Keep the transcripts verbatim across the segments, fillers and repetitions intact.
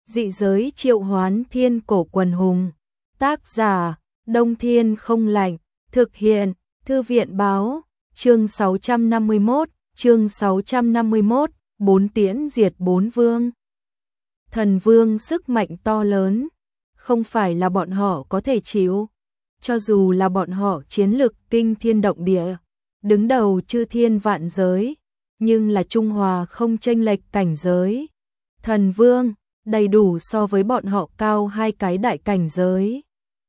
Dị giới triệu hoán thiên cổ quần hùng. Tác giả, Đông Thiên không lạnh. Thực hiện, Thư viện báo. Chương sáu trăm năm mươi mốt, chương sáu trăm năm mươi mốt, bốn tiễn diệt bốn vương. Thần vương sức mạnh to lớn, không phải là bọn họ có thể chịu. Cho dù là bọn họ chiến lực kinh thiên động địa, đứng đầu chư thiên vạn giới, nhưng là trung hòa không chênh lệch cảnh giới. Thần vương, đầy đủ so với bọn họ cao hai cái đại cảnh giới.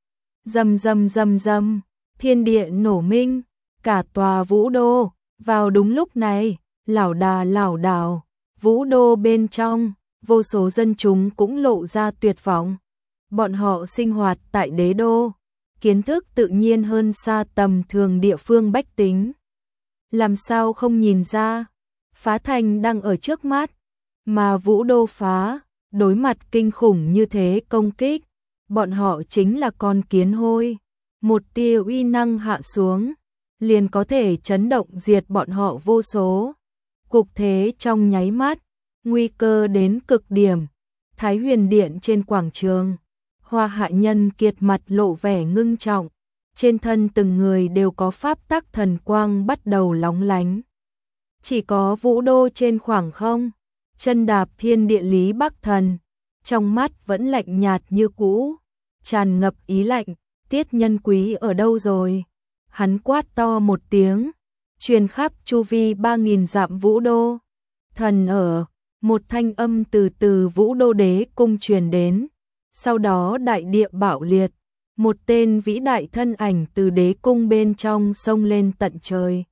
Rầm rầm rầm rầm, thiên địa nổ minh, cả tòa vũ đô. Vào đúng lúc này, lảo đà lảo đảo, vũ đô bên trong, vô số dân chúng cũng lộ ra tuyệt vọng. Bọn họ sinh hoạt tại đế đô, kiến thức tự nhiên hơn xa tầm thường địa phương bách tính. Làm sao không nhìn ra, phá thành đang ở trước mắt, mà vũ đô phá, đối mặt kinh khủng như thế công kích, bọn họ chính là con kiến hôi. Một tia uy năng hạ xuống, liền có thể chấn động diệt bọn họ vô số. Cục thế trong nháy mắt, nguy cơ đến cực điểm. Thái Huyền Điện trên quảng trường, Hoa Hạ Nhân Kiệt mặt lộ vẻ ngưng trọng, trên thân từng người đều có pháp tắc thần quang bắt đầu lóng lánh. Chỉ có vũ đô trên khoảng không, chân đạp thiên địa Lý Bắc Thần, trong mắt vẫn lạnh nhạt như cũ, tràn ngập ý lạnh. Tiết Nhân Quý ở đâu rồi? Hắn quát to một tiếng, truyền khắp chu vi ba nghìn dặm vũ đô. Thần ở, một thanh âm từ từ vũ đô đế cung truyền đến. Sau đó đại địa bạo liệt, một tên vĩ đại thân ảnh từ đế cung bên trong xông lên tận trời.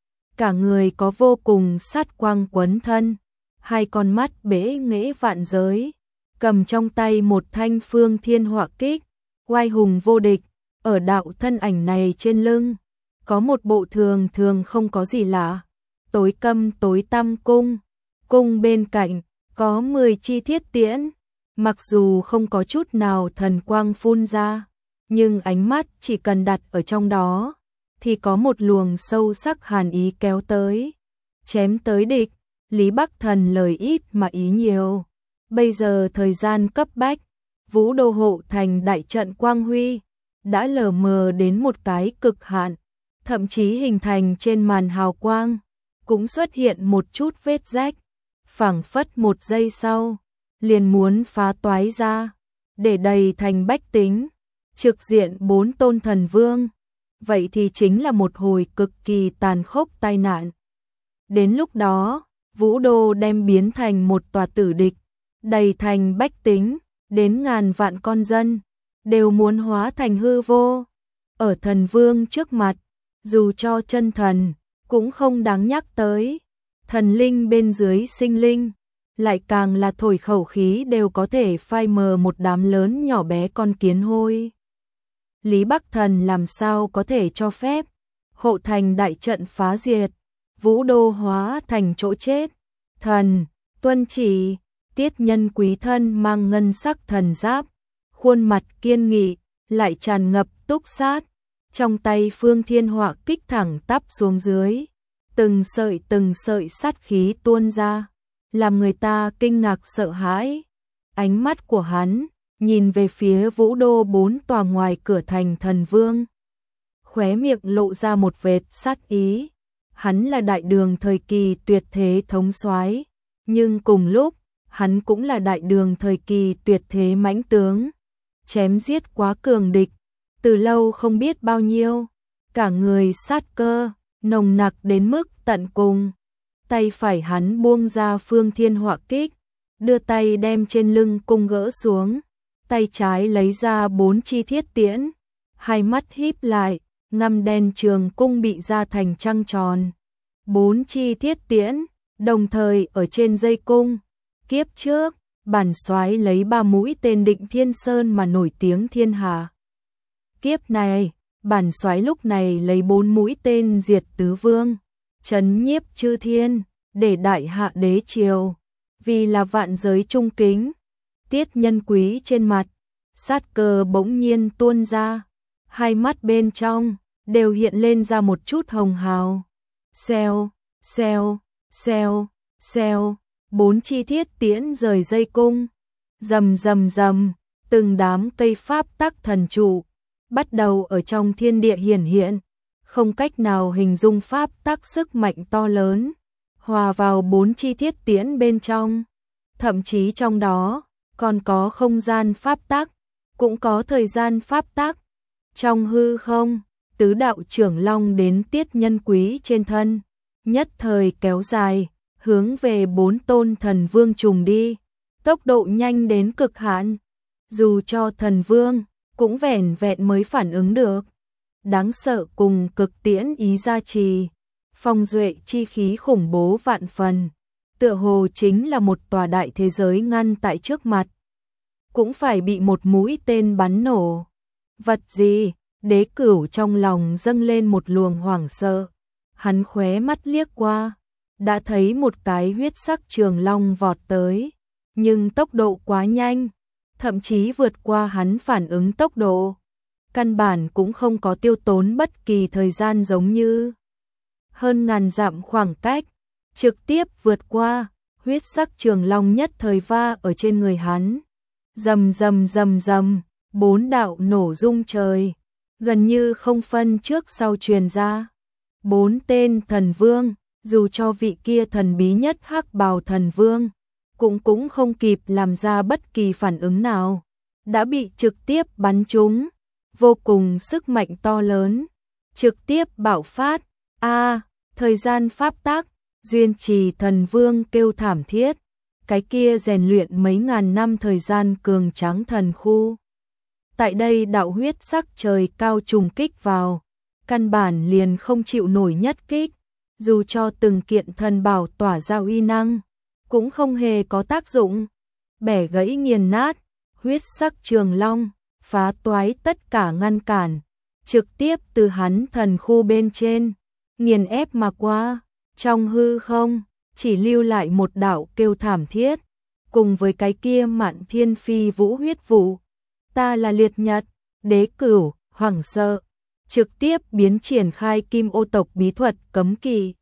Cả người có vô cùng sát quang quấn thân, hai con mắt bế nghễ vạn giới, cầm trong tay một thanh phương thiên họa kích, oai hùng vô địch. Ở đạo thân ảnh này trên lưng, có một bộ thường thường không có gì lạ, tối câm tối tăm cung, cung bên cạnh có mười chi thiết tiễn, mặc dù không có chút nào thần quang phun ra, nhưng ánh mắt chỉ cần đặt ở trong đó, thì có một luồng sâu sắc hàn ý kéo tới, chém tới địch. Lý Bắc Thần lời ít mà ý nhiều, bây giờ thời gian cấp bách, vũ đô hộ thành đại trận quang huy đã lờ mờ đến một cái cực hạn, thậm chí hình thành trên màn hào quang, cũng xuất hiện một chút vết rách, phảng phất một giây sau, liền muốn phá toái ra, để đầy thành bách tính, trực diện bốn tôn thần vương, vậy thì chính là một hồi cực kỳ tàn khốc tai nạn. Đến lúc đó, vũ đô đem biến thành một tòa tử địch, đầy thành bách tính, đến ngàn vạn con dân, đều muốn hóa thành hư vô. Ở thần vương trước mặt, dù cho chân thần, cũng không đáng nhắc tới. Thần linh bên dưới sinh linh, lại càng là thổi khẩu khí đều có thể phai mờ một đám lớn nhỏ bé con kiến hôi. Lý Bắc Thần làm sao có thể cho phép hộ thành đại trận phá diệt, vũ đô hóa thành chỗ chết. Thần, tuân chỉ. Tiết Nhân Quý thân mang ngân sắc thần giáp, khuôn mặt kiên nghị, lại tràn ngập túc sát, trong tay phương thiên họa kích thẳng tắp xuống dưới, từng sợi từng sợi sát khí tuôn ra, làm người ta kinh ngạc sợ hãi. Ánh mắt của hắn nhìn về phía vũ đô bốn tòa ngoài cửa thành thần vương, khóe miệng lộ ra một vệt sát ý. Hắn là đại đường thời kỳ tuyệt thế thống soái, nhưng cùng lúc hắn cũng là đại đường thời kỳ tuyệt thế mãnh tướng, chém giết quá cường địch, từ lâu không biết bao nhiêu, cả người sát cơ, nồng nặc đến mức tận cùng. Tay phải hắn buông ra phương thiên họa kích, đưa tay đem trên lưng cung gỡ xuống, tay trái lấy ra bốn chi thiết tiễn, hai mắt híp lại, ngăm đen trường cung bị ra thành trăng tròn. Bốn chi thiết tiễn, đồng thời ở trên dây cung. Kiếp trước, bản soái lấy ba mũi tên Định Thiên Sơn mà nổi tiếng thiên hạ. Kiếp này, bản soái lúc này lấy bốn mũi tên diệt tứ vương, trấn nhiếp chư thiên, để đại hạ đế triều, vì là vạn giới trung kính. Tiết Nhân Quý trên mặt, sát cơ bỗng nhiên tuôn ra, hai mắt bên trong đều hiện lên ra một chút hồng hào. Xèo, xèo, xèo, xèo. Bốn chi thiết tiễn rời dây cung, Rầm rầm rầm, từng đám cây pháp tắc thần trụ bắt đầu ở trong thiên địa hiển hiện, không cách nào hình dung pháp tắc sức mạnh to lớn, hòa vào bốn chi thiết tiễn bên trong, thậm chí trong đó còn có không gian pháp tắc, cũng có thời gian pháp tắc. Trong hư không, tứ đạo trưởng long đến tiết nhân quý trên thân, nhất thời kéo dài, hướng về bốn tôn thần vương trùng đi, tốc độ nhanh đến cực hạn. Dù cho thần vương, cũng vẻn vẹn mới phản ứng được. Đáng sợ cùng cực tiễn ý gia trì, phong duệ chi khí khủng bố vạn phần, tựa hồ chính là một tòa đại thế giới ngăn tại trước mặt, cũng phải bị một mũi tên bắn nổ. Vật gì? Đế Cửu trong lòng dâng lên một luồng hoảng sợ. Hắn khóe mắt liếc qua, đã thấy một cái huyết sắc trường long vọt tới, nhưng tốc độ quá nhanh, thậm chí vượt qua hắn phản ứng tốc độ. Căn bản cũng không có tiêu tốn bất kỳ thời gian, giống như hơn ngàn dặm khoảng cách, trực tiếp vượt qua, huyết sắc trường long nhất thời va ở trên người hắn. Rầm rầm rầm rầm, bốn đạo nổ rung trời, gần như không phân trước sau truyền ra. Bốn tên thần vương, dù cho vị kia thần bí nhất hắc bào thần vương, cũng cũng không kịp làm ra bất kỳ phản ứng nào, đã bị trực tiếp bắn trúng. Vô cùng sức mạnh to lớn, trực tiếp bạo phát. A, thời gian pháp tắc, duyên trì thần vương kêu thảm thiết. Cái kia rèn luyện mấy ngàn năm thời gian cường tráng thần khu, tại đây đạo huyết sắc trời cao trùng kích vào, căn bản liền không chịu nổi nhất kích. Dù cho từng kiện thần bảo tỏa ra uy năng, cũng không hề có tác dụng, bẻ gãy nghiền nát. Huyết sắc trường long phá toái tất cả ngăn cản, trực tiếp từ hắn thần khu bên trên nghiền ép mà qua. Trong hư không chỉ lưu lại một đạo kêu thảm thiết, cùng với cái kia Mạn Thiên Phi Vũ huyết vụ. Ta là Liệt Nhật. Đế Cửu hoảng sợ, trực tiếp biến triển khai Kim Ô tộc bí thuật cấm kỵ.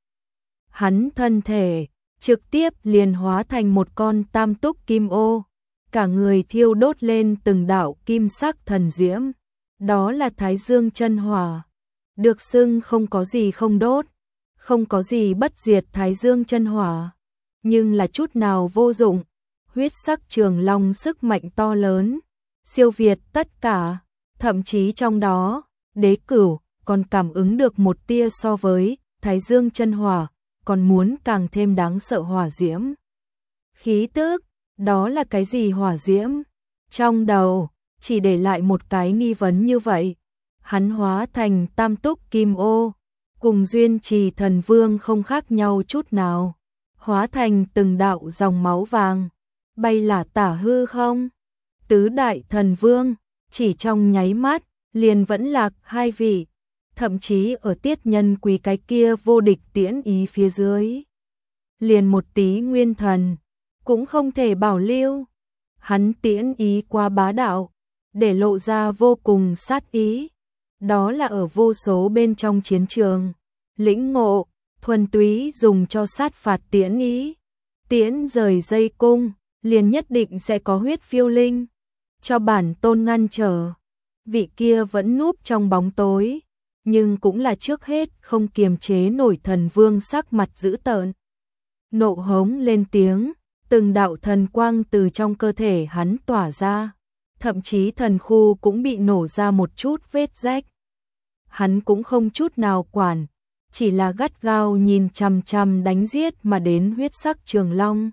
Hắn thân thể trực tiếp liền hóa thành một con tam túc kim ô, cả người thiêu đốt lên từng đạo kim sắc thần diễm. Đó là Thái Dương chân hỏa, được xưng không có gì không đốt, không có gì bất diệt Thái Dương chân hỏa, nhưng là chút nào vô dụng. Huyết sắc trường long sức mạnh to lớn, siêu việt tất cả, thậm chí trong đó, Đế Cửu còn cảm ứng được một tia so với Thái Dương chân hỏa còn muốn càng thêm đáng sợ hỏa diễm. Khí tức, đó là cái gì hỏa diễm? Trong đầu chỉ để lại một cái nghi vấn như vậy. Hắn hóa thành tam túc kim ô, cùng duyên trì thần vương không khác nhau chút nào, hóa thành từng đạo dòng máu vàng, bay lả tả hư không. Tứ đại thần vương chỉ trong nháy mắt liền vẫn lạc hai vị, thậm chí ở tiết nhân quý cái kia vô địch tiễn ý phía dưới, liền một tí nguyên thần cũng không thể bảo lưu. Hắn tiễn ý quá bá đạo, để lộ ra vô cùng sát ý. Đó là ở vô số bên trong chiến trường, lĩnh ngộ, thuần túy dùng cho sát phạt tiễn ý. Tiễn rời dây cung, liền nhất định sẽ có huyết phiêu linh, cho bản tôn ngăn trở. Vị kia vẫn núp trong bóng tối, nhưng cũng là trước hết không kiềm chế nổi thần vương sắc mặt dữ tợn. Nộ hống lên tiếng, từng đạo thần quang từ trong cơ thể hắn tỏa ra, thậm chí thần khu cũng bị nổ ra một chút vết rách. Hắn cũng không chút nào quản, chỉ là gắt gao nhìn chằm chằm đánh giết mà đến huyết sắc trường long.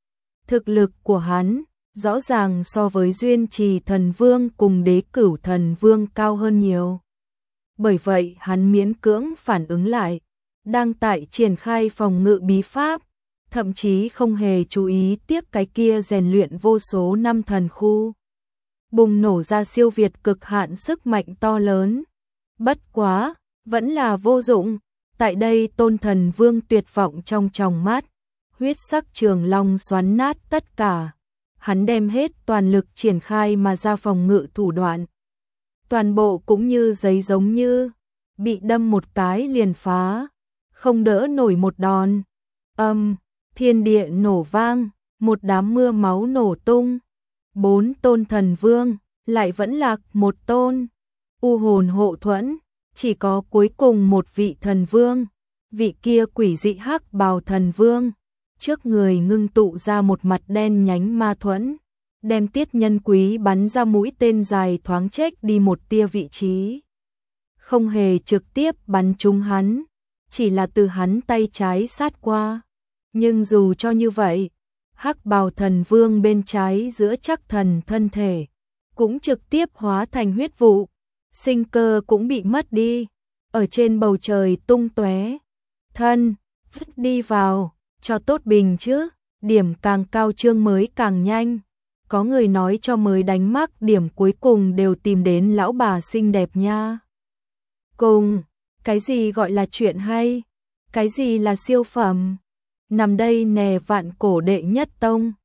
Thực lực của hắn rõ ràng so với duyên trì thần vương cùng Đế Cửu thần vương cao hơn nhiều. Bởi vậy hắn miễn cưỡng phản ứng lại, đang tại triển khai phòng ngự bí pháp, thậm chí không hề chú ý tiếc cái kia rèn luyện vô số năm thần khu, bùng nổ ra siêu việt cực hạn sức mạnh to lớn. Bất quá, vẫn là vô dụng. Tại đây tôn thần vương tuyệt vọng trong tròng mắt, huyết sắc trường long xoắn nát tất cả. Hắn đem hết toàn lực triển khai mà ra phòng ngự thủ đoạn. Toàn bộ cũng như giấy giống như, bị đâm một cái liền phá, không đỡ nổi một đòn. Âm, thiên địa nổ vang, một đám mưa máu nổ tung. bốn tôn thần vương, lại vẫn lạc một tôn. U hồn hộ thuẫn, chỉ có cuối cùng một vị thần vương, vị kia quỷ dị hắc bào thần vương, trước người ngưng tụ ra một mặt đen nhánh ma thuẫn, đem Tiết Nhân Quý bắn ra mũi tên dài thoáng chếch đi một tia vị trí. Không hề trực tiếp bắn trúng hắn, chỉ là từ hắn tay trái sát qua. Nhưng dù cho như vậy, hắc bào thần vương bên trái giữa Trắc Thần thân thể cũng trực tiếp hóa thành huyết vụ, sinh cơ cũng bị mất đi, ở trên bầu trời tung tóe. Thân, vứt đi vào, cho tốt bình chứ, điểm càng cao trương mới càng nhanh. Có người nói cho mới đánh mắc điểm cuối cùng đều tìm đến lão bà xinh đẹp nha. Cùng, cái gì gọi là chuyện hay? Cái gì là siêu phẩm? Nằm đây nè vạn cổ đệ nhất tông,